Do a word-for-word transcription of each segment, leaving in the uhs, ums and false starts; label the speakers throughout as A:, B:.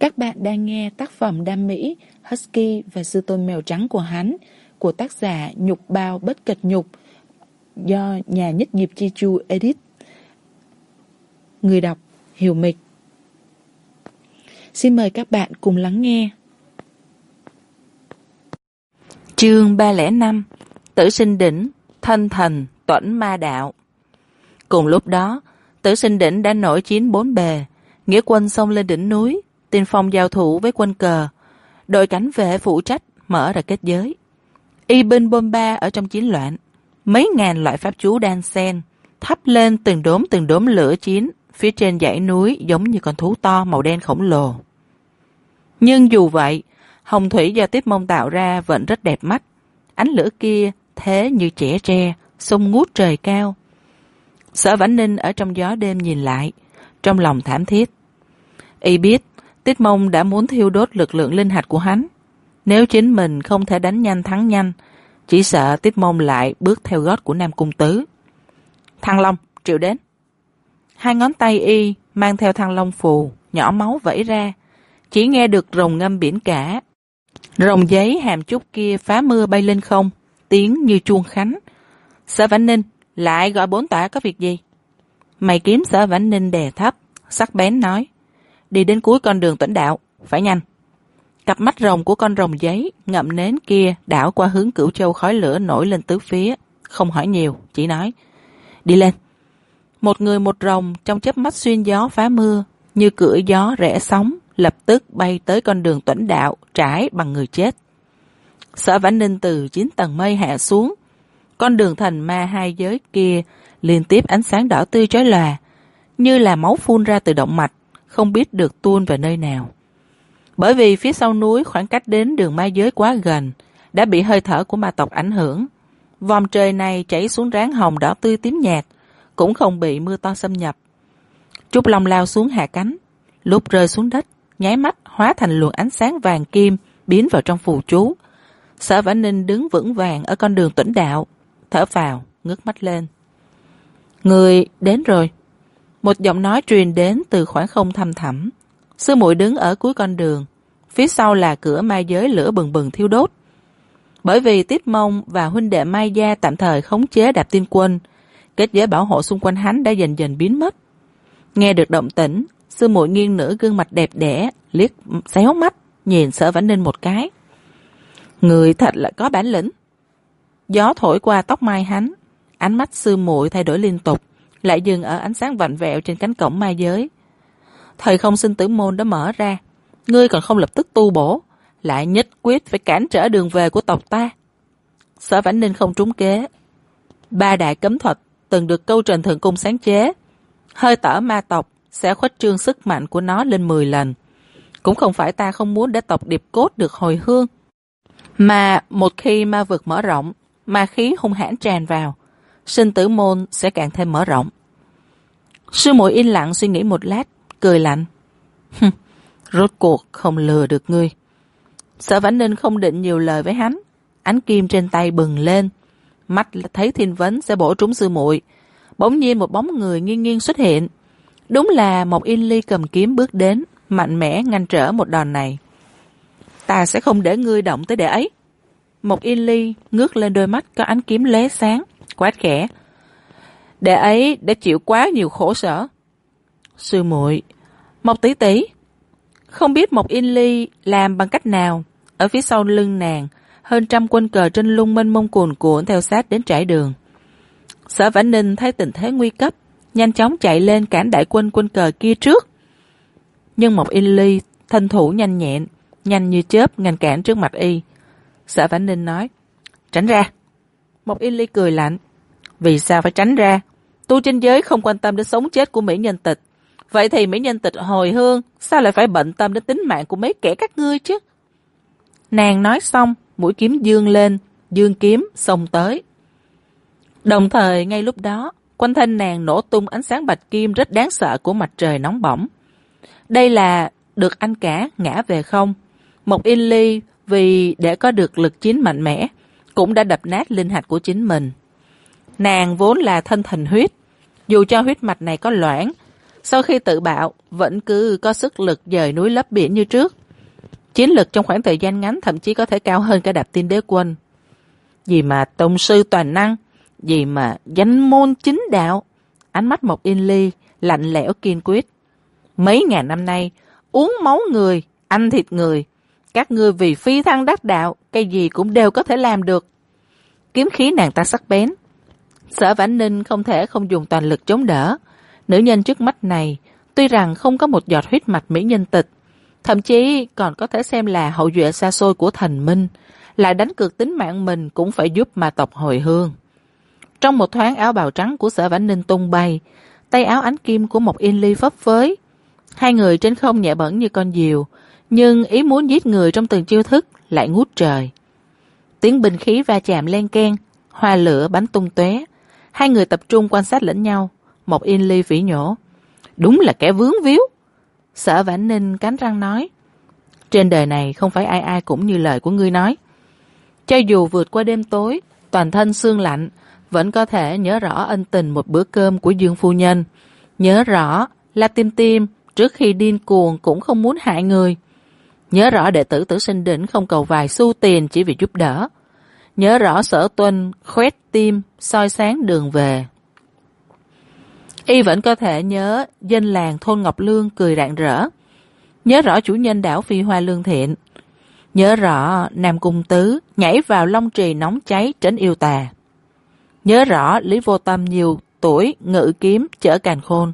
A: Các bạn đang nghe tác phẩm Đam Mỹ, Husky và Sư Tôn Mèo Trắng của hắn của tác giả Nhục Bao Bất Cật Nhục do nhà Nhất Nghiệp Chi Chu edit. Người đọc Hiểu Mịch. Xin mời các bạn cùng lắng nghe. Chương ba không năm. Tử Sinh Đỉnh, Thanh Thần, Tuẫn Ma Đạo. Cùng lúc đó, Tử Sinh Đỉnh đã nổi chiến bốn bề, nghĩa quân xông lên đỉnh núi, tiên phong giao thủ với quân cờ, đội cảnh vệ phụ trách mở ra kết giới. Y binh bom ba ở trong chiến loạn, mấy ngàn loại pháp chú đan xen thắp lên từng đốm từng đốm lửa chiến phía trên dãy núi, giống như con thú to màu đen khổng lồ. Nhưng dù vậy, hồng thủy do Tiết Mông tạo ra vẫn rất đẹp mắt. Ánh lửa kia thế như chẻ tre xông ngút trời cao. Sở Vãnh Ninh ở trong gió đêm nhìn lại, trong lòng thảm thiết. Y biết Tiết Mông đã muốn thiêu đốt lực lượng linh hạch của hắn. Nếu chính mình không thể đánh nhanh thắng nhanh, chỉ sợ Tiết Mông lại bước theo gót của Nam Cung Tứ. Thăng Long triệu đến. Hai ngón tay Y mang theo Thăng Long phù, nhỏ máu vẩy ra, chỉ nghe được rồng ngâm biển cả. Rồng giấy hàm trúc kia phá mưa bay lên không, tiếng như chuông khánh. Sở Vãnh Ninh lại gọi bốn tả có việc gì? Mày kiếm Sở Vãnh Ninh đè thấp, sắc bén nói: đi đến cuối con đường Tuẫn Đạo, phải nhanh. Cặp mắt rồng của con rồng giấy ngậm nến kia đảo qua hướng Cửu Châu, khói lửa nổi lên tứ phía, không hỏi nhiều, chỉ nói: đi lên. Một người một rồng trong chớp mắt xuyên gió phá mưa, như cưỡi gió rẽ sóng, lập tức bay tới con đường Tuẫn Đạo trải bằng người chết. Sở Vãnh Ninh từ chín tầng mây hạ xuống, con đường thành ma hai giới kia liên tiếp ánh sáng đỏ tươi chói lòa, như là máu phun ra từ động mạch, không biết được tuôn về nơi nào. Bởi vì phía sau núi khoảng cách đến đường ma giới quá gần, đã bị hơi thở của ma tộc ảnh hưởng. Vòm trời này chảy xuống ráng hồng đỏ tươi tím nhạt, cũng không bị mưa to xâm nhập. Trúc Long lao xuống hạ cánh, lúc rơi xuống đất, nháy mắt hóa thành luồng ánh sáng vàng kim biến vào trong phù chú. Sở Vãnh Ninh đứng vững vàng ở con đường Tuẫn Đạo, thở phào, ngước mắt lên. Người đến rồi. Một giọng nói truyền đến từ khoảng không thăm thẳm. Sư muội đứng ở cuối con đường, phía sau là cửa ma giới lửa bừng bừng thiêu đốt. Bởi vì Tiết Mông và huynh đệ Mai Gia tạm thời khống chế Đạp Tiên Quân, kết giới bảo hộ xung quanh hắn đã dần dần biến mất. Nghe được động tĩnh, sư muội nghiêng nửa gương mặt đẹp đẽ, liếc xéo mắt nhìn Sở Vãnh Ninh một cái. Người thật là có bản lĩnh. Gió thổi qua tóc mai hắn, ánh mắt sư muội thay đổi liên tục, lại dừng ở ánh sáng vặn vẹo trên cánh cổng ma giới. Thời không sinh tử môn đã mở ra, ngươi còn không lập tức tu bổ, lại nhất quyết phải cản trở đường về của tộc ta. Sở Vãnh Ninh không trúng kế. Ba đại cấm thuật từng được Câu Trần Thượng Cung sáng chế, hơi thở ma tộc sẽ khuếch trương sức mạnh của nó lên mười lần. Cũng không phải ta không muốn để tộc Điệp Cốt được hồi hương, mà một khi ma vực mở rộng, ma khí hung hãn tràn vào, sinh tử môn sẽ càng thêm mở rộng. Sư muội yên lặng suy nghĩ một lát, cười lạnh. Rốt cuộc không lừa được ngươi. Sở Vãnh Ninh không định nhiều lời với hắn, ánh kim trên tay bừng lên, mắt thấy thiên vấn sẽ bổ trúng sư muội. Bỗng nhiên một bóng người nghiêng nghiêng xuất hiện, đúng là Mộc Yên Ly cầm kiếm bước đến, mạnh mẽ ngăn trở một đòn này. Ta sẽ không để ngươi động tới đệ ấy. Mộc Yên Ly ngước lên đôi mắt có ánh kiếm lóe sáng, quát khẽ. Đệ ấy đã chịu quá nhiều khổ sở. Sư muội, Mộc tỷ tỷ. Không biết Mộc Yên Ly làm bằng cách nào, ở phía sau lưng nàng, hơn trăm quân cờ trên lung mênh mông cuồn cuộn theo sát đến trải đường. Sở Vãnh Ninh thấy tình thế nguy cấp, nhanh chóng chạy lên cản đại quân quân cờ kia trước. Nhưng Mộc Yên Ly thân thủ nhanh nhẹn, nhanh như chớp ngăn cản trước mặt y. Sở Vãnh Ninh nói, tránh ra. Mộc Yên Ly cười lạnh, vì sao phải tránh ra? Tu trên giới không quan tâm đến sống chết của mỹ nhân tịch, vậy thì mỹ nhân tịch hồi hương sao lại phải bận tâm đến tính mạng của mấy kẻ các ngươi chứ? Nàng nói xong, mũi kiếm dương lên, dương kiếm xông tới. Đồng thời ngay lúc đó, quanh thân nàng nổ tung ánh sáng bạch kim rất đáng sợ của mặt trời nóng bỏng. Đây là được anh cả ngã về không. Mộc Yên Ly vì để có được lực chiến mạnh mẽ, cũng đã đập nát linh hạch của chính mình. Nàng vốn là thân thành huyết, dù cho huyết mạch này có loãng, sau khi tự bạo vẫn cứ có sức lực dời núi lấp biển như trước. Chiến lực trong khoảng thời gian ngắn thậm chí có thể cao hơn cả Đạp Tiên Đế Quân. Gì mà tông sư toàn năng, gì mà danh môn chính đạo. Ánh mắt Mộc Yên Ly lạnh lẽo kiên quyết. Mấy ngàn năm nay uống máu người, ăn thịt người, các ngươi vì phi thăng đắc đạo, cái gì cũng đều có thể làm được. Kiếm khí nàng ta sắc bén. Sở Vãn Ninh không thể không dùng toàn lực chống đỡ. Nữ nhân trước mắt này tuy rằng không có một giọt huyết mạch mỹ nhân tịch, thậm chí còn có thể xem là hậu duệ xa xôi của thần minh, lại đánh cược tính mạng mình cũng phải giúp ma tộc hồi hương. Trong một thoáng, áo bào trắng của Sở Vãn Ninh tung bay, tay áo ánh kim của Mộc Yên Ly phấp phới. Hai người trên không nhẹ bẫng như con diều, nhưng ý muốn giết người trong từng chiêu thức lại ngút trời. Tiếng binh khí va chạm len keng, hoa lửa bắn tung tóe. Hai người tập trung quan sát lẫn nhau. Mộc Yên Ly phỉ nhổ. Đúng là kẻ vướng víu. Sở Vãn Ninh cắn răng nói. Trên đời này không phải ai ai cũng như lời của ngươi nói. Cho dù vượt qua đêm tối, toàn thân xương lạnh, vẫn có thể nhớ rõ ân tình một bữa cơm của Dương phu nhân. Nhớ rõ là Tim Tim trước khi điên cuồng cũng không muốn hại người. Nhớ rõ đệ tử Tử Sinh Đỉnh không cầu vài xu tiền chỉ vì giúp đỡ. Nhớ rõ Sở Tuân khoét tim soi sáng đường về. Y vẫn có thể nhớ dân làng thôn Ngọc Lương cười rạng rỡ. Nhớ rõ chủ nhân đảo Phi Hoa Lương Thiện. Nhớ rõ Nam Cung Tứ nhảy vào long trì nóng cháy trấn yêu tà. Nhớ rõ Lý Vô Tâm nhiều tuổi ngự kiếm chở càn khôn.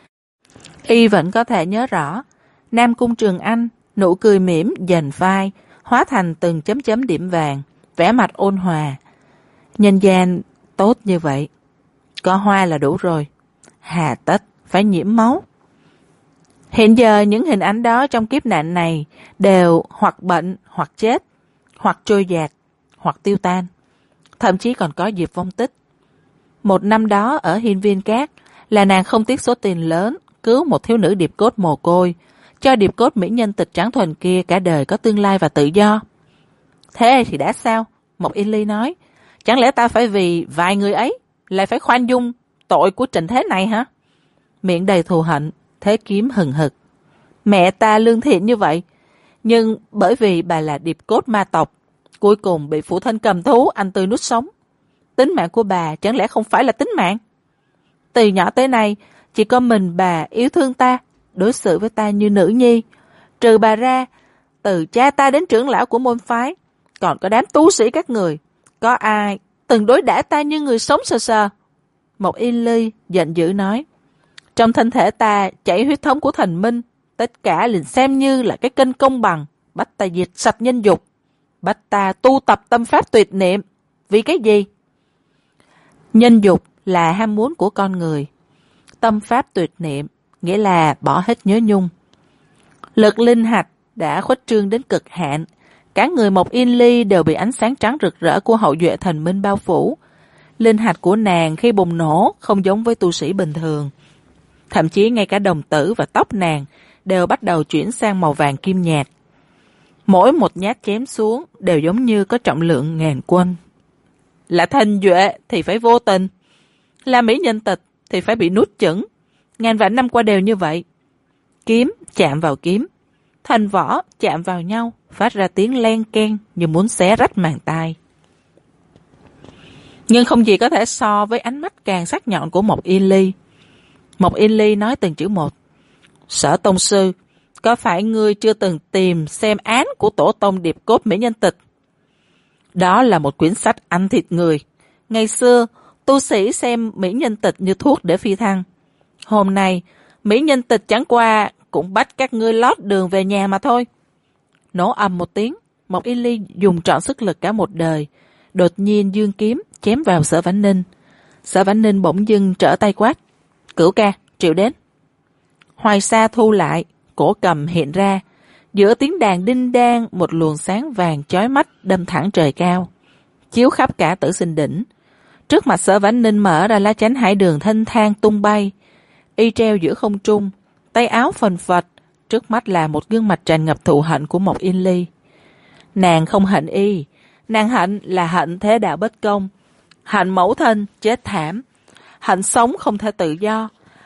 A: Y vẫn có thể nhớ rõ Nam Cung Trường Anh nụ cười mỉm dần phai hóa thành từng chấm chấm điểm vàng, vẻ mặt ôn hòa. Nhân gian tốt như vậy, có hoa là đủ rồi, hà tất phải nhiễm máu. Hiện giờ những hình ảnh đó trong kiếp nạn này đều hoặc bệnh, hoặc chết, hoặc trôi dạt, hoặc tiêu tan, thậm chí còn có dịp vong tích. Một năm đó ở Hiên Viên Cát là nàng không tiếc số tiền lớn cứu một thiếu nữ điệp cốt mồ côi, cho điệp cốt mỹ nhân tịch trắng thuần kia cả đời có tương lai và tự do. Thế thì đã sao? Mộc Yên Ly nói. Chẳng lẽ ta phải vì vài người ấy lại phải khoan dung tội của Trịnh Thế này hả? Miệng đầy thù hận, Thế Kiếm hừng hực. Mẹ ta lương thiện như vậy, nhưng bởi vì bà là điệp cốt ma tộc, cuối cùng bị phụ thân cầm thú ăn tươi nuốt sống. Tính mạng của bà chẳng lẽ không phải là tính mạng? Từ nhỏ tới nay, chỉ có mình bà yêu thương ta, đối xử với ta như nữ nhi. Trừ bà ra, từ cha ta đến trưởng lão của môn phái, còn có đám tu sĩ các người, có ai từng đối đãi ta như người sống sờ sờ? Mộc Yên Ly giận dữ nói. Trong thân thể ta chảy huyết thống của thần minh, tất cả liền xem như là cái kênh công bằng, bắt ta diệt sạch nhân dục, bắt ta tu tập tâm pháp tuyệt niệm. Vì cái gì? Nhân dục là ham muốn của con người. Tâm pháp tuyệt niệm nghĩa là bỏ hết nhớ nhung. Lực linh hạch đã khuếch trương đến cực hạn. Cả người Mộc Yên Ly đều bị ánh sáng trắng rực rỡ của hậu duệ thần minh bao phủ. Linh hạch của nàng khi bùng nổ không giống với tu sĩ bình thường. Thậm chí ngay cả đồng tử và tóc nàng đều bắt đầu chuyển sang màu vàng kim nhạt. Mỗi một nhát chém xuống đều giống như có trọng lượng ngàn quân. Là thần duệ thì phải vô tình, là mỹ nhân tịch thì phải bị nuốt chửng. Ngàn vạn năm qua đều như vậy. Kiếm chạm vào kiếm, thành võ chạm vào nhau, phát ra tiếng len keng như muốn xé rách màng tai. Nhưng không gì có thể so với ánh mắt càng sắc nhọn của Mộc Yên Ly. Mộc Yên Ly nói từng chữ một. Sở tông sư, có phải ngươi chưa từng tìm xem án của tổ tông điệp cốt mỹ nhân tịch? Đó là một quyển sách ăn thịt người. Ngày xưa, tu sĩ xem mỹ nhân tịch như thuốc để phi thăng. Hôm nay, mỹ nhân tịch chẳng qua cũng bắt các ngươi lót đường về nhà mà thôi. Nổ ầm một tiếng, Mộc Yên Ly dùng trọn sức lực cả một đời, đột nhiên giương kiếm chém vào Sở Vãn Ninh. Sở Vãn Ninh bỗng dưng trở tay quát. Cửu ca, triệu đến. Hoài Sa thu lại, cổ cầm hiện ra. Giữa tiếng đàn đinh đan, một luồng sáng vàng chói mắt đâm thẳng trời cao, chiếu khắp cả Tử Sinh Đỉnh. Trước mặt Sở Vãn Ninh mở ra lá chắn hải đường thanh thang tung bay. Y treo giữa không trung, tay áo phần phật, trước mắt là một gương mặt tràn ngập thù hận của Mộc Yên Ly. Nàng không hận y, nàng hận là hận thế đạo bất công, hận mẫu thân chết thảm, hận sống không thể tự do,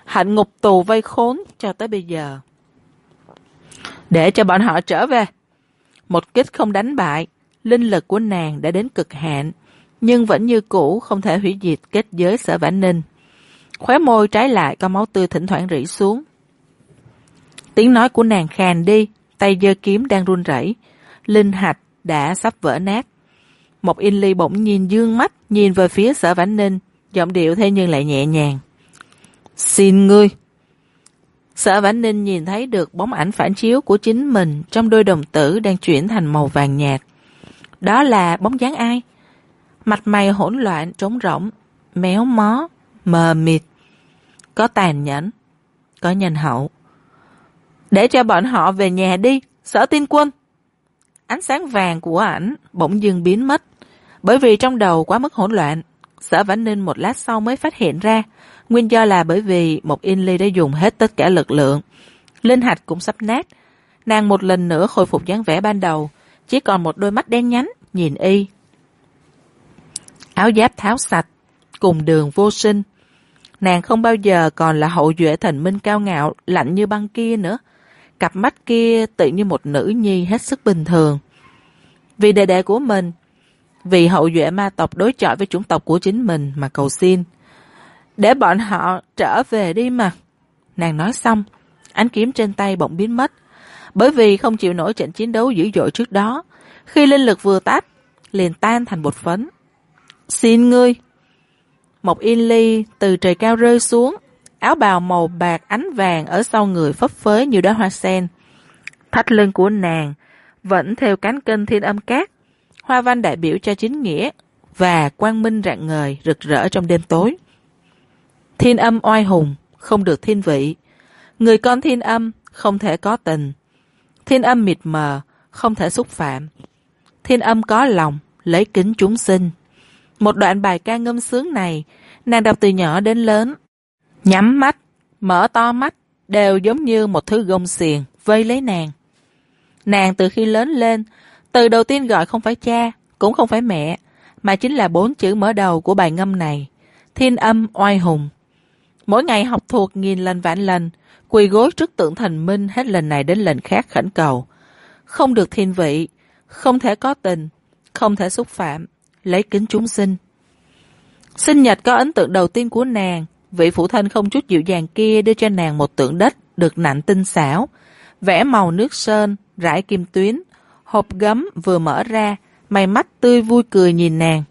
A: hạnh ngục tù vây khốn cho tới bây giờ. Để cho bọn họ trở về. Một kích không đánh bại, linh lực của nàng đã đến cực hạn, nhưng vẫn như cũ không thể hủy diệt kết giới Sở Vãn Ninh. Khóe môi trái lại có máu tươi thỉnh thoảng rỉ xuống. Tiếng nói của nàng khàn đi, tay giơ kiếm đang run rẩy, linh hạch đã sắp vỡ nát. Một Yên Ly bỗng nhiên dương mắt nhìn về phía Sở Vãn Ninh, giọng điệu thế nhưng lại nhẹ nhàng. Xin ngươi. Sở Vãn Ninh nhìn thấy được bóng ảnh phản chiếu của chính mình trong đôi đồng tử đang chuyển thành màu vàng nhạt. Đó là bóng dáng ai? Mặt mày hỗn loạn, trống rỗng, méo mó, mờ mịt. Có tàn nhẫn, có nhân hậu. Để cho bọn họ về nhà đi, Sở Tiên Quân. Ánh sáng vàng của ảnh bỗng dưng biến mất, bởi vì trong đầu quá mức hỗn loạn. Sở Vãn Ninh một lát sau mới phát hiện ra, nguyên do là bởi vì một Yên Ly đã dùng hết tất cả lực lượng. Linh hạch cũng sắp nát. Nàng một lần nữa khôi phục dáng vẻ ban đầu, chỉ còn một đôi mắt đen nhánh nhìn y. Áo giáp tháo sạch, cùng đường vô sinh. Nàng không bao giờ còn là hậu duệ thần minh cao ngạo, lạnh như băng kia nữa. Cặp mắt kia tự như một nữ nhi hết sức bình thường. Vì đệ đệ của mình, vì hậu duệ ma tộc đối chọi với chủng tộc của chính mình mà cầu xin. Để bọn họ trở về đi mà. Nàng nói xong, ánh kiếm trên tay bỗng biến mất. Bởi vì không chịu nổi trận chiến đấu dữ dội trước đó, khi linh lực vừa tắt, liền tan thành bột phấn. Xin ngươi. Một Yên Ly từ trời cao rơi xuống, áo bào màu bạc ánh vàng ở sau người phấp phới như đóa hoa sen. Thắt lưng của nàng vẫn theo cán kênh thiên âm cát, hoa văn đại biểu cho chính nghĩa và quang minh rạng ngời rực rỡ trong đêm tối. Thiên âm oai hùng, không được thiên vị. Người con thiên âm không thể có tình. Thiên âm mịt mờ, không thể xúc phạm. Thiên âm có lòng, lấy kính chúng sinh. Một đoạn bài ca ngâm sướng này, nàng đọc từ nhỏ đến lớn. Nhắm mắt, mở to mắt, đều giống như một thứ gông xiềng vây lấy nàng. Nàng từ khi lớn lên, từ đầu tiên gọi không phải cha, cũng không phải mẹ, mà chính là bốn chữ mở đầu của bài ngâm này. Thiên âm oai hùng. Mỗi ngày học thuộc nghìn lần vạn lần, quỳ gối trước tượng thần minh hết lần này đến lần khác khẩn cầu. Không được thiên vị, không thể có tình, không thể xúc phạm, lấy kính chúng sinh. Sinh nhật có ấn tượng đầu tiên của nàng, vị phụ thân không chút dịu dàng kia đưa cho nàng một tượng đất được nặn tinh xảo, vẽ màu nước sơn, rải kim tuyến, hộp gấm vừa mở ra, mày mắt tươi vui cười nhìn nàng.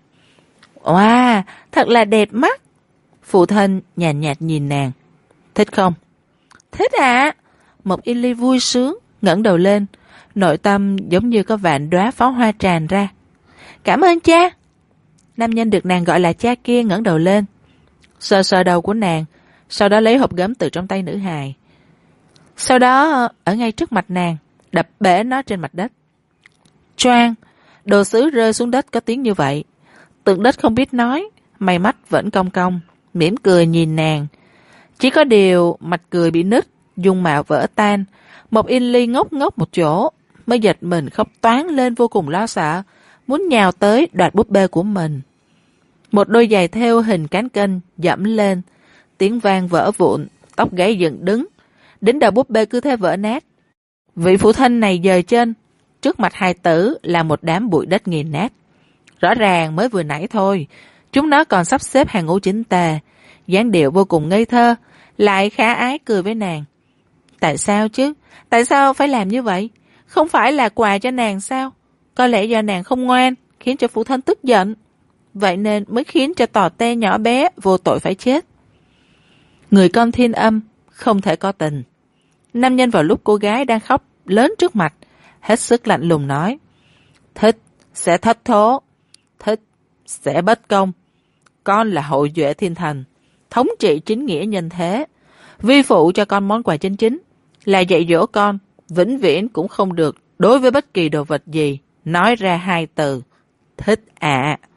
A: Wow, thật là đẹp mắt. Phụ thân nhàn nhạt, nhạt nhìn nàng. Thích không? Thích ạ. À? Một Yên Ly vui sướng, ngẩng đầu lên, nội tâm giống như có vạn đóa pháo hoa tràn ra. Cảm ơn cha. Nam nhân được nàng gọi là cha kia ngẩng đầu lên, sờ sờ đầu của nàng, sau đó lấy hộp gấm từ trong tay nữ hài. Sau đó ở ngay trước mặt nàng, đập bể nó trên mặt đất. Choang, đồ sứ rơi xuống đất có tiếng như vậy. Tượng đất không biết nói, mày mắt vẫn cong cong, mỉm cười nhìn nàng. Chỉ có điều mặt cười bị nứt, dung mạo vỡ tan. Một Yên Ly ngốc ngốc một chỗ, mới giật mình khóc toáng lên vô cùng lo sợ, muốn nhào tới đoạt búp bê của mình. Một đôi giày thêu hình cán kênh dẫm lên, tiếng vang vỡ vụn, tóc gáy dựng đứng, đến đầu búp bê cứ thế vỡ nát. Vị phụ thân này dời chân, trước mặt hài tử là một đám bụi đất nghiền nát. Rõ ràng mới vừa nãy thôi, chúng nó còn sắp xếp hàng ngũ chỉnh tề, dáng điệu vô cùng ngây thơ, lại khá ái cười với nàng. Tại sao chứ? Tại sao phải làm như vậy? Không phải là quà cho nàng sao? Có lẽ do nàng không ngoan, khiến cho phụ thân tức giận. Vậy nên mới khiến cho tò te nhỏ bé vô tội phải chết. Người con thiên âm không thể có tình. Nam nhân vào lúc cô gái đang khóc lớn trước mặt, hết sức lạnh lùng nói. Thích sẽ thất thố, thích sẽ bất công. Con là hậu duệ thiên thần, thống trị chính nghĩa nhân thế. Vi phụ cho con món quà chân chính, là dạy dỗ con vĩnh viễn cũng không được đối với bất kỳ đồ vật gì nói ra hai từ thích ạ. À.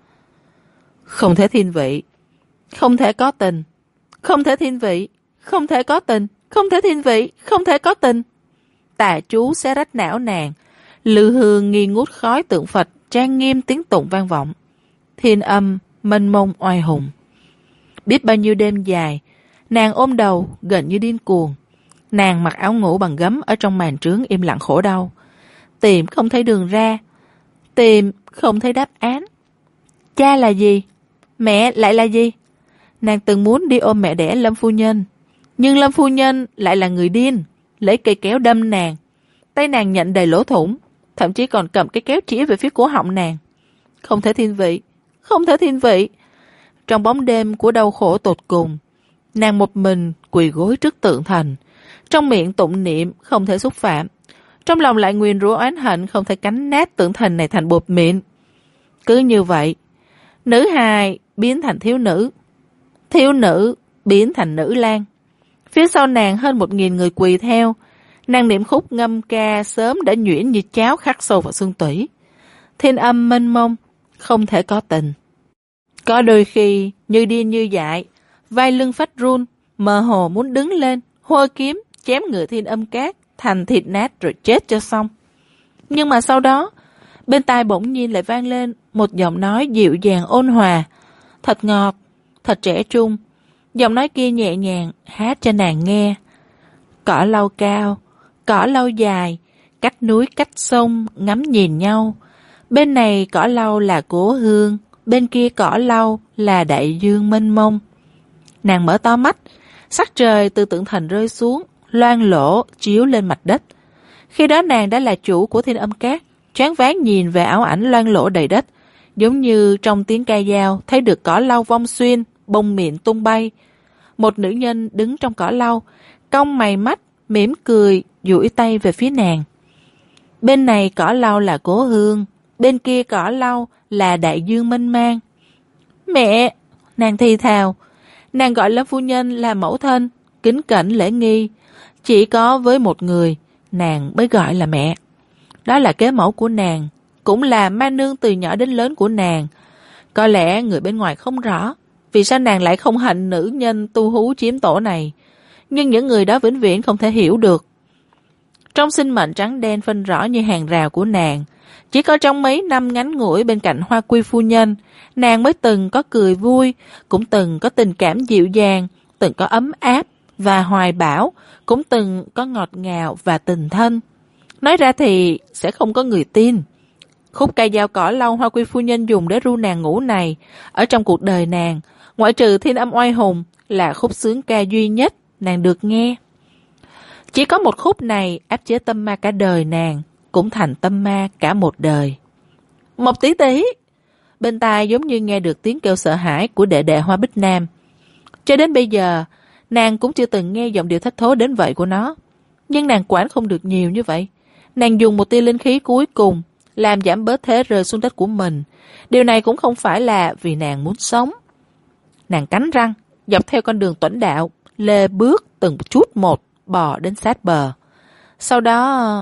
A: Không thể thiên vị, không thể có tình, không thể thiên vị, không thể có tình, không thể thiên vị, không thể có tình. Tà chú xé rách não nàng, lư hương nghi ngút khói tượng Phật trang nghiêm tiếng tụng vang vọng. Thiên âm mênh mông oai hùng. Biết bao nhiêu đêm dài, Nàng ôm đầu, gần như điên cuồng. Nàng mặc áo ngủ bằng gấm ở trong màn trướng im lặng khổ đau. Tìm không thấy đường ra. Tìm không thấy đáp án. Cha là gì? Mẹ lại là gì? Nàng từng muốn đi ôm mẹ đẻ Lâm phu nhân. Nhưng Lâm phu nhân lại là người điên, lấy cây kéo đâm nàng. Tay nàng nhận đầy lỗ thủng, thậm chí còn cầm cái kéo chỉ về phía cổ họng nàng. Không thể thiên vị, không thể thiên vị. Trong bóng đêm của đau khổ tột cùng, nàng một mình quỳ gối trước tượng thần, trong miệng tụng niệm không thể xúc phạm, trong lòng lại nguyền rủa oán hận không thể cắn nát tượng thần này thành bột mịn. Cứ như vậy, nữ hài biến thành thiếu nữ, thiếu nữ biến thành nữ lang. Phía sau nàng hơn một nghìn người quỳ theo. Nàng niệm khúc ngâm ca sớm đã nhuyễn như cháo khắc sâu vào xương tủy. Thiên âm mênh mông, không thể có tình. Có đôi khi như điên như dại, vai lưng phách run, mơ hồ muốn đứng lên, hô kiếm, chém người thiên âm cát, thành thịt nát rồi chết cho xong. Nhưng mà sau đó, bên tai bỗng nhiên lại vang lên một giọng nói dịu dàng ôn hòa, thật ngọt, thật trẻ trung. Giọng nói kia nhẹ nhàng hát cho nàng nghe. Cỏ lau cao, cỏ lau dài, cách núi cách sông ngắm nhìn nhau. Bên này cỏ lau là cố hương, bên kia cỏ lau là đại dương mênh mông. Nàng mở to mắt, sắc trời từ tượng thần rơi xuống, loang lỗ chiếu lên mặt đất. Khi đó nàng đã là chủ của thiên âm cát, choáng váng nhìn về ảo ảnh loang lỗ đầy đất, giống như trong tiếng ca dao thấy được cỏ lau vong xuyên, bông miệng tung bay. Một nữ nhân đứng trong cỏ lau, cong mày mắt, mỉm cười, duỗi tay về phía nàng. Bên này cỏ lau là cố hương, bên kia cỏ lau là đại dương mênh mang. Mẹ! Nàng thì thào. Nàng gọi Lâm phu nhân là mẫu thân, kính cẩn lễ nghi. Chỉ có với một người, nàng mới gọi là mẹ. Đó là kế mẫu của nàng, cũng là ma nương từ nhỏ đến lớn của nàng. Có lẽ người bên ngoài không rõ vì sao nàng lại không hạnh nữ nhân tu hú chiếm tổ này, nhưng những người đó vĩnh viễn không thể hiểu được. Trong sinh mệnh trắng đen phân rõ như hàng rào của nàng, chỉ có trong mấy năm ngắn ngủi bên cạnh Hoa Quy phu nhân, nàng mới từng có cười vui, cũng từng có tình cảm dịu dàng, từng có ấm áp và hoài bão, cũng từng có ngọt ngào và tình thân. Nói ra thì sẽ không có người tin. Khúc ca dao cỏ lau Hoa Quy phu nhân dùng để ru nàng ngủ này, ở trong cuộc đời nàng, ngoại trừ thiên âm oai hùng, là khúc sướng ca duy nhất nàng được nghe. Chỉ có một khúc này áp chế tâm ma cả đời nàng, cũng thành tâm ma cả một đời. Một tí tí, bên tai giống như nghe được tiếng kêu sợ hãi của đệ đệ Hoa Bích Nam. Cho đến bây giờ, nàng cũng chưa từng nghe giọng điệu thất thố đến vậy của nó. Nhưng nàng quản không được nhiều như vậy. Nàng dùng một tia linh khí cuối cùng, làm giảm bớt thế rơi xuống đất của mình. Điều này cũng không phải là vì nàng muốn sống. Nàng cắn răng, dọc theo con đường tuẫn đạo, lê bước từng chút một, bò đến sát bờ. Sau đó,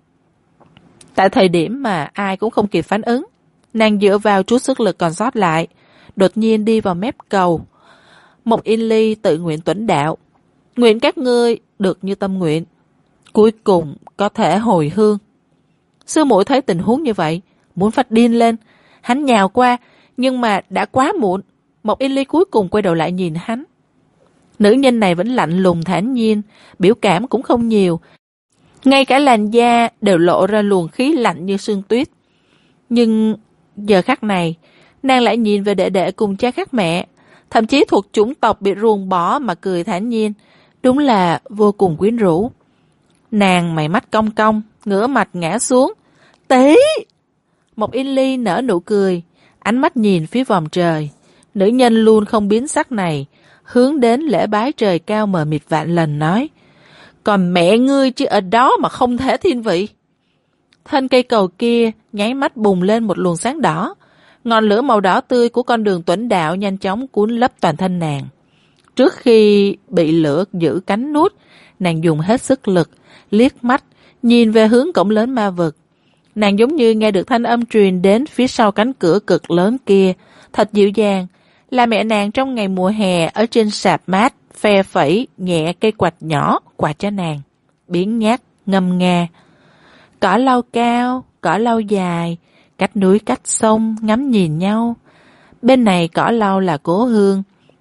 A: tại thời điểm mà ai cũng không kịp phản ứng, nàng dựa vào chút sức lực còn sót lại, đột nhiên đi vào mép cầu. Một in ly tự nguyện tuẫn đạo. Nguyện các ngươi được như tâm nguyện, cuối cùng có thể hồi hương. Sư muội thấy tình huống như vậy, muốn phát điên lên. Hắn nhào qua, nhưng mà đã quá muộn. Một in ly cuối cùng quay đầu lại nhìn hắn. Nữ nhân này vẫn lạnh lùng thản nhiên, biểu cảm cũng không nhiều. Ngay cả làn da đều lộ ra luồng khí lạnh như sương tuyết. Nhưng giờ khắc này, nàng lại nhìn về đệ đệ cùng cha khác mẹ, thậm chí thuộc chủng tộc bị ruồng bỏ mà cười thản nhiên. Đúng là vô cùng quyến rũ. Nàng mày mắt cong cong, ngửa mặt ngã xuống. Tí! Một in ly nở nụ cười, ánh mắt nhìn phía vòm trời. Nữ nhân luôn không biến sắc này, hướng đến lễ bái trời cao mờ mịt vạn lần nói. Còn mẹ ngươi chứ ở đó mà không thể thiên vị. Thân cây cầu kia nháy mắt bùng lên một luồng sáng đỏ. Ngọn lửa màu đỏ tươi của con đường tuẫn đạo nhanh chóng cuốn lấp toàn thân nàng. Trước khi bị lửa giữ cánh nuốt, nàng dùng hết sức lực, liếc mắt, nhìn về hướng cổng lớn ma vực. Nàng giống như nghe được thanh âm truyền đến phía sau cánh cửa cực lớn kia, thật dịu dàng, là mẹ nàng trong ngày mùa hè ở trên sạp mát, phe phẩy nhẹ cây quạt nhỏ quạt cho nàng, biếng nhác ngâm nga. Cỏ lau cao, cỏ lau dài, cách núi cách sông ngắm nhìn nhau. Bên này cỏ lau là cố hương,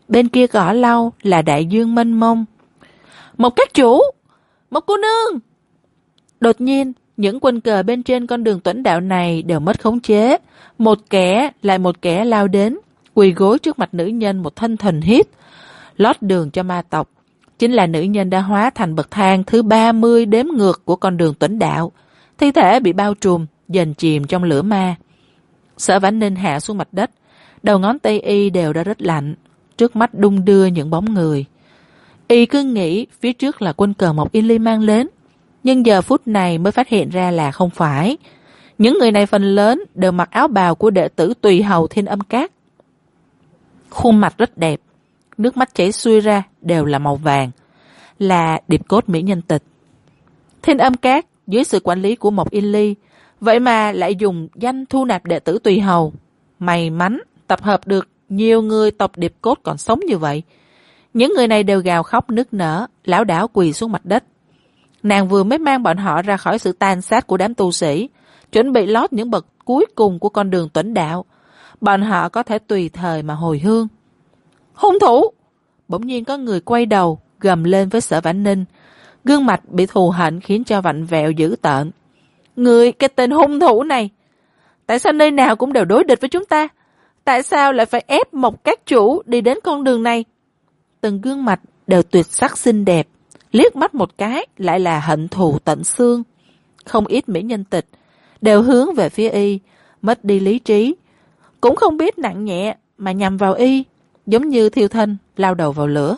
A: bên kia cỏ lau là đại dương mênh mông. Một các chủ! Một cô nương! Đột nhiên, những quân cờ bên trên con đường tuẫn đạo này đều mất khống chế. Một kẻ lại một kẻ lao đến, quỳ gối trước mặt nữ nhân một thân thần hít. Lót đường cho ma tộc. Chính là nữ nhân đã hóa thành bậc thang thứ ba mươi đếm ngược của con đường tuẫn đạo. Thi thể bị bao trùm, dần chìm trong lửa ma. Sở Vãn Ninh hạ xuống mặt đất. Đầu ngón tay y đều đã rất lạnh. Trước mắt đung đưa những bóng người. Y cứ nghĩ phía trước là quân cờ Mộc Yên Ly mang đến. Nhưng giờ phút này mới phát hiện ra là không phải. Những người này phần lớn đều mặc áo bào của đệ tử tùy hầu Thiên Âm Các. Khuôn mặt rất đẹp. Nước mắt chảy xuôi ra đều là màu vàng. Là điệp cốt mỹ nhân tịch. Thiên Âm Các dưới sự quản lý của Mộc Yên Ly, vậy mà lại dùng danh thu nạp đệ tử tùy hầu. May mắn tập hợp được nhiều người tộc điệp cốt còn sống như vậy. Những người này đều gào khóc nức nở, lảo đảo quỳ xuống mặt đất. Nàng vừa mới mang bọn họ ra khỏi sự tàn sát của đám tu sĩ, chuẩn bị lót những bậc cuối cùng của con đường tuẫn đạo. Bọn họ có thể tùy thời mà hồi hương. Hung thủ! Bỗng nhiên có người quay đầu, gầm lên với Sở Vãn Ninh. Gương mặt bị thù hận khiến cho vặn vẹo dữ tợn. Người, cái tên hung thủ này! Tại sao nơi nào cũng đều đối địch với chúng ta? Tại sao lại phải ép một các chủ đi đến con đường này? Từng gương mặt đều tuyệt sắc xinh đẹp. Liếc mắt một cái lại là hận thù tận xương. Không ít mỹ nhân tịch đều hướng về phía y, mất đi lý trí. Cũng không biết nặng nhẹ mà nhằm vào y, giống như thiêu thân lao đầu vào lửa.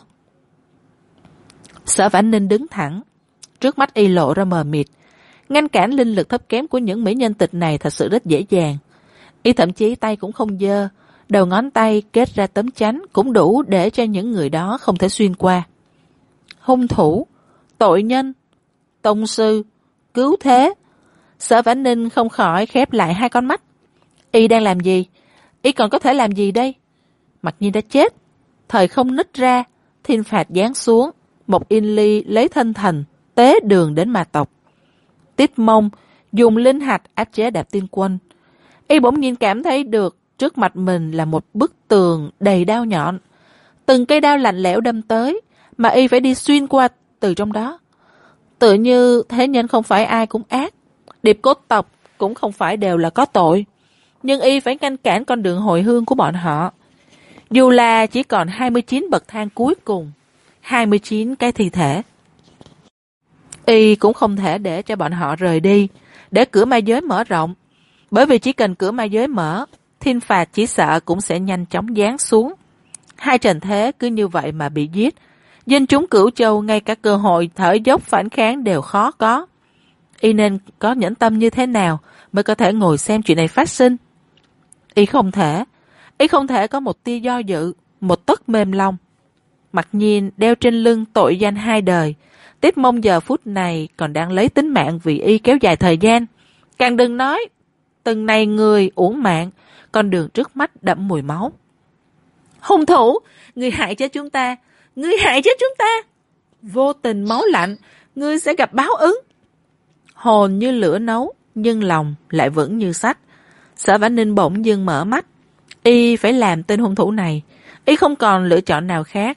A: Sở Vãn Ninh đứng thẳng, trước mắt y lộ ra mờ mịt. Ngăn cản linh lực thấp kém của những mỹ nhân tịch này thật sự rất dễ dàng. Y thậm chí tay cũng không dơ, đầu ngón tay kết ra tấm chắn cũng đủ để cho những người đó không thể xuyên qua. Hung thủ, tội nhân, tông sư, cứu thế. Sở Vãn Ninh không khỏi khép lại hai con mắt. Y đang làm gì? Y còn có thể làm gì đây? Mặc nhiên đã chết. Thời không nứt ra, thiên phạt giáng xuống. Mộc Yên Ly lấy thân thần, tế đường đến ma tộc. Tiết Mông dùng linh hạch áp chế Đạp Tiên Quân. Y bỗng nhiên cảm thấy được trước mặt mình là một bức tường đầy đao nhọn. Từng cây đao lạnh lẽo đâm tới, mà y phải đi xuyên qua từ trong đó. Tự như thế nhân không phải ai cũng ác, điệp cốt tộc cũng không phải đều là có tội. Nhưng y phải ngăn cản con đường hồi hương của bọn họ. Dù là chỉ còn hai mươi chín bậc thang cuối cùng, hai mươi chín cái thi thể. Y cũng không thể để cho bọn họ rời đi, để cửa ma giới mở rộng. Bởi vì chỉ cần cửa ma giới mở, thiên phạt chỉ sợ cũng sẽ nhanh chóng giáng xuống. Hai trần thế cứ như vậy mà bị giết. Dân chúng Cửu Châu ngay cả cơ hội thở dốc phản kháng đều khó có. Y nên có nhẫn tâm như thế nào mới có thể ngồi xem chuyện này phát sinh. Y không thể. Y không thể có một tia do dự, một tấc mềm lòng. Mặc nhiên đeo trên lưng tội danh hai đời. Tiết Mông giờ phút này còn đang lấy tính mạng vì y kéo dài thời gian. Càng đừng nói, từng này người uổng mạng, con đường trước mắt đẫm mùi máu. Hung thủ, ngươi hại chết chúng ta, ngươi hại chết chúng ta. Vô tình máu lạnh, ngươi sẽ gặp báo ứng. Hồn như lửa nấu, nhưng lòng lại vững như sắt. Sở Vãn Ninh bỗng dưng mở mắt. Y phải làm tên hung thủ này. Y không còn lựa chọn nào khác.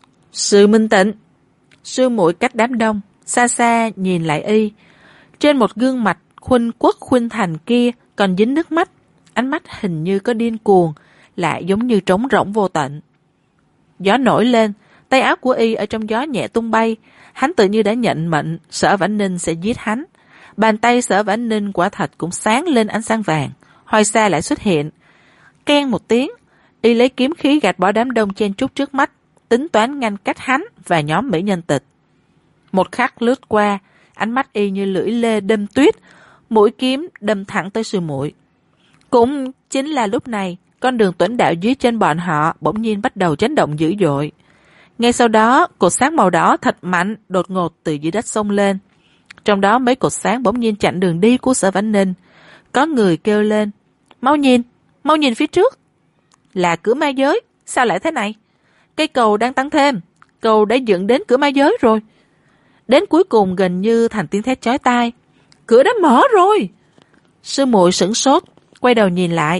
A: Sư Minh Tịnh. Sư muội cách đám đông, xa xa nhìn lại y. Trên một gương mặt khuynh quốc khuynh thành kia còn dính nước mắt. Ánh mắt hình như có điên cuồng, lại giống như trống rỗng vô tận. Gió nổi lên, tay áo của y ở trong gió nhẹ tung bay. Hắn tự như đã nhận mệnh Sở Vãn Ninh sẽ giết hắn. Bàn tay Sở Vãn Ninh quả thật cũng sáng lên ánh sáng vàng. Hoài xa lại xuất hiện. Keng một tiếng, y lấy kiếm khí gạt bỏ đám đông chen chúc trước mắt, tính toán ngăn cách hắn và nhóm mỹ nhân tịch. Một khắc lướt qua, ánh mắt y như lưỡi lê đâm tuyết, mũi kiếm đâm thẳng tới sư muội. Cũng chính là lúc này, con đường tuẫn đạo dưới chân bọn họ bỗng nhiên bắt đầu chấn động dữ dội. Ngay sau đó, cột sáng màu đỏ thật mạnh đột ngột từ dưới đất xông lên. Trong đó mấy cột sáng bỗng nhiên chặn đường đi của Sở Vãn Ninh. Có người kêu lên, mau nhìn, mau nhìn phía trước. Là cửa ma giới, sao lại thế này? Cây cầu đang tăng thêm, cầu đã dựng đến cửa ma giới rồi. Đến cuối cùng gần như thành tiếng thét chói tai. Cửa đã mở rồi. Sư muội sửng sốt, quay đầu nhìn lại.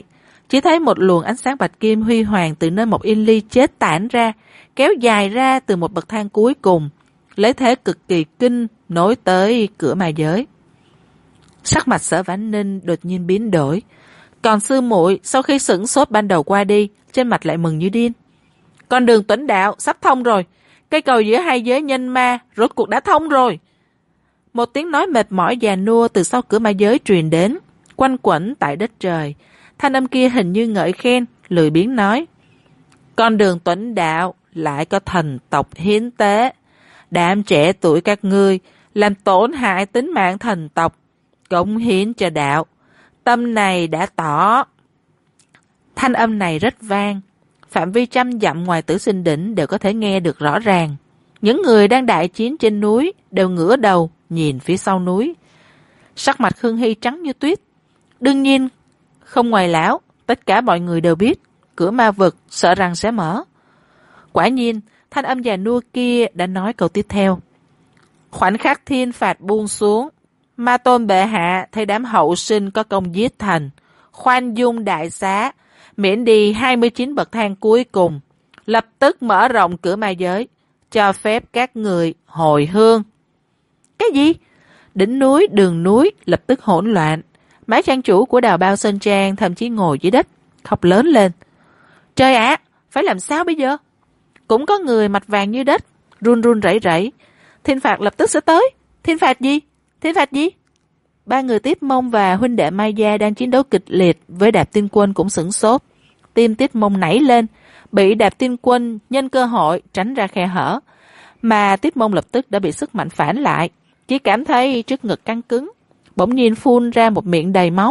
A: Chỉ thấy một luồng ánh sáng bạch kim huy hoàng từ nơi một yên ly chết tản ra, kéo dài ra từ một bậc thang cuối cùng, lấy thế cực kỳ kinh nối tới cửa ma giới. Sắc mặt Sở Vãn Ninh đột nhiên biến đổi, còn sư muội sau khi sửng sốt ban đầu qua đi, trên mặt lại mừng như điên. Con đường tuấn đạo sắp thông rồi, cây cầu giữa hai giới nhân ma rốt cuộc đã thông rồi. Một tiếng nói mệt mỏi già nua từ sau cửa ma giới truyền đến, quanh quẩn tại đất trời. Thanh âm kia hình như ngợi khen, lười biếng nói: con đường tuấn đạo lại có thần tộc hiến tế. Đám trẻ tuổi các ngươi làm tổn hại tính mạng thần tộc, cống hiến cho đạo. Tâm này đã tỏ. Thanh âm này rất vang, phạm vi trăm dặm ngoài Tử Sinh Đỉnh đều có thể nghe được rõ ràng. Những người đang đại chiến trên núi đều ngửa đầu nhìn phía sau núi. Sắc mặt Khương Hy trắng như tuyết. Đương nhiên, không ngoài lão, tất cả mọi người đều biết cửa ma vực sợ rằng sẽ mở. Quả nhiên, thanh âm già nua kia đã nói câu tiếp theo. Khoảnh khắc thiên phạt buông xuống, Ma Tôn bệ hạ thấy đám hậu sinh có công giết thần, khoan dung đại xá, miễn đi hai mươi chín bậc thang cuối cùng, lập tức mở rộng cửa ma giới, cho phép các người hồi hương. Cái gì? Đỉnh núi, đường núi lập tức hỗn loạn. Mấy trang chủ của Đào Bao Sơn Trang thậm chí ngồi dưới đất, khóc lớn lên. Trời ạ, phải làm sao bây giờ? Cũng có người mặt vàng như đất, run run rẩy rẩy. Thiên phạt lập tức sẽ tới. Thiên phạt gì? Thiên phạt gì? Ba người Tiết Mông và huynh đệ Mai Gia đang chiến đấu kịch liệt với Đạp Tiên Quân cũng sửng sốt. Tim Tiết Mông nảy lên, bị Đạp Tiên Quân nhân cơ hội tránh ra khe hở. Mà Tiết Mông lập tức đã bị sức mạnh phản lại, chỉ cảm thấy trước ngực căng cứng, bỗng nhiên phun ra một miệng đầy máu.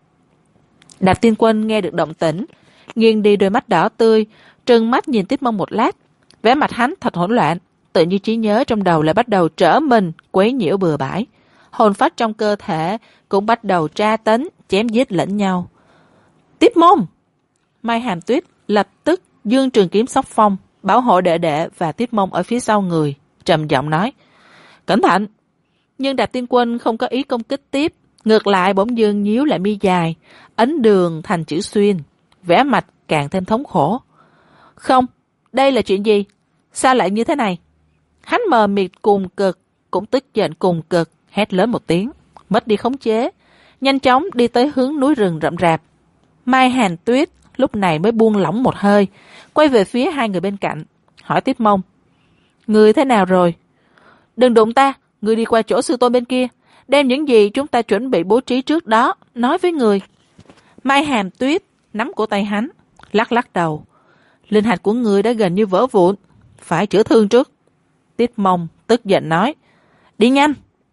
A: Đạp Tiên Quân nghe được động tĩnh, nghiêng đi đôi mắt đỏ tươi, trừng mắt nhìn Tiết Mông một lát. Vẻ mặt hắn thật hỗn loạn, tự như trí nhớ trong đầu lại bắt đầu trở mình, quấy nhiễu bừa bãi. Hồn phách trong cơ thể cũng bắt đầu tra tấn, chém giết lẫn nhau. Tiết Mông! Mai Hàm Tuyết lập tức dương trường kiếm sóc phong, bảo hộ đệ đệ và Tiết Mông ở phía sau người, trầm giọng nói: cẩn thận! Nhưng Đạp Tiên Quân không có ý công kích tiếp, ngược lại bỗng dưng nhíu lại mi dài, ấn đường thành chữ xuyên, vẻ mặt càng thêm thống khổ. Không, đây là chuyện gì? Sao lại như thế này? Hắn mờ mịt cùng cực, cũng tức giận cùng cực, hét lớn một tiếng, mất đi khống chế, nhanh chóng đi tới hướng núi rừng rậm rạp. Mai Hàn Tuyết lúc này mới buông lỏng một hơi, quay về phía hai người bên cạnh, hỏi Tiết Mông: người thế nào rồi? Đừng đụng ta, người đi qua chỗ sư tôn bên kia, đem những gì chúng ta chuẩn bị bố trí trước đó nói với người. Mai Hàm Tuyết nắm cổ tay hắn, lắc lắc đầu. Linh hạch của người đã gần như vỡ vụn, phải chữa thương trước. Tiết Mông tức giận nói: đi nhanh!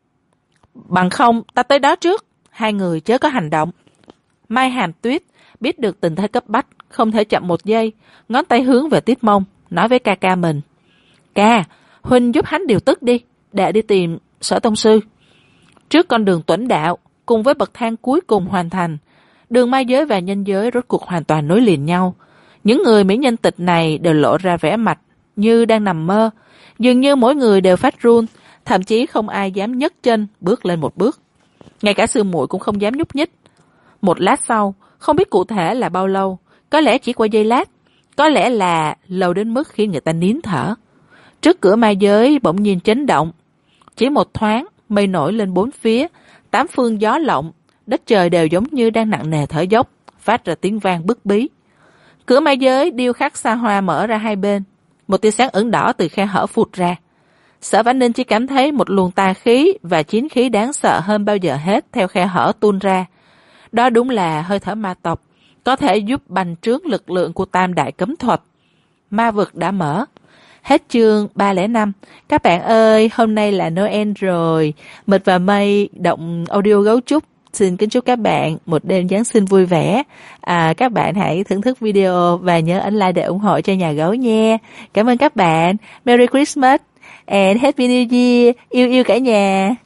A: Bằng không ta tới đó trước, hai người chớ có hành động. Mai Hàm Tuyết biết được tình thế cấp bách, không thể chậm một giây, ngón tay hướng về Tiết Mông, nói với ca ca mình: ca, huynh giúp hắn điều tức đi, để đi tìm Sở tông sư. Trước con đường tuẫn đạo cùng với bậc thang cuối cùng hoàn thành, đường ma giới và nhân giới rốt cuộc hoàn toàn nối liền nhau. Những người mỹ nhân tịch này đều lộ ra vẻ mặt như đang nằm mơ, dường như mỗi người đều phát run, thậm chí không ai dám nhấc chân bước lên một bước. Ngay cả sư muội cũng không dám nhúc nhích. Một lát sau, không biết cụ thể là bao lâu, có lẽ chỉ qua giây lát, có lẽ là lâu đến mức khiến người ta nín thở. Trước cửa ma giới bỗng nhiên chấn động. Chỉ một thoáng, mây nổi lên bốn phía, tám phương gió lộng, đất trời đều giống như đang nặng nề thở dốc, phát ra tiếng vang bức bí. Cửa ma giới điêu khắc xa hoa mở ra hai bên, một tia sáng ửng đỏ từ khe hở phụt ra. Sở Vãn Ninh chỉ cảm thấy một luồng tà khí và chiến khí đáng sợ hơn bao giờ hết theo khe hở tuôn ra. Đó đúng là hơi thở ma tộc, có thể giúp bành trướng lực lượng của tam đại cấm thuật. Ma vực đã mở. Hết chương ba không năm. Các bạn ơi, hôm nay là Noel rồi. Mịch và Mây động audio gấu trúc xin kính chúc các bạn một đêm Giáng sinh vui vẻ. À, các bạn hãy thưởng thức video và nhớ ấn like để ủng hộ cho nhà gấu nha. Cảm ơn các bạn. Merry Christmas and Happy New Year. Yêu yêu cả nhà.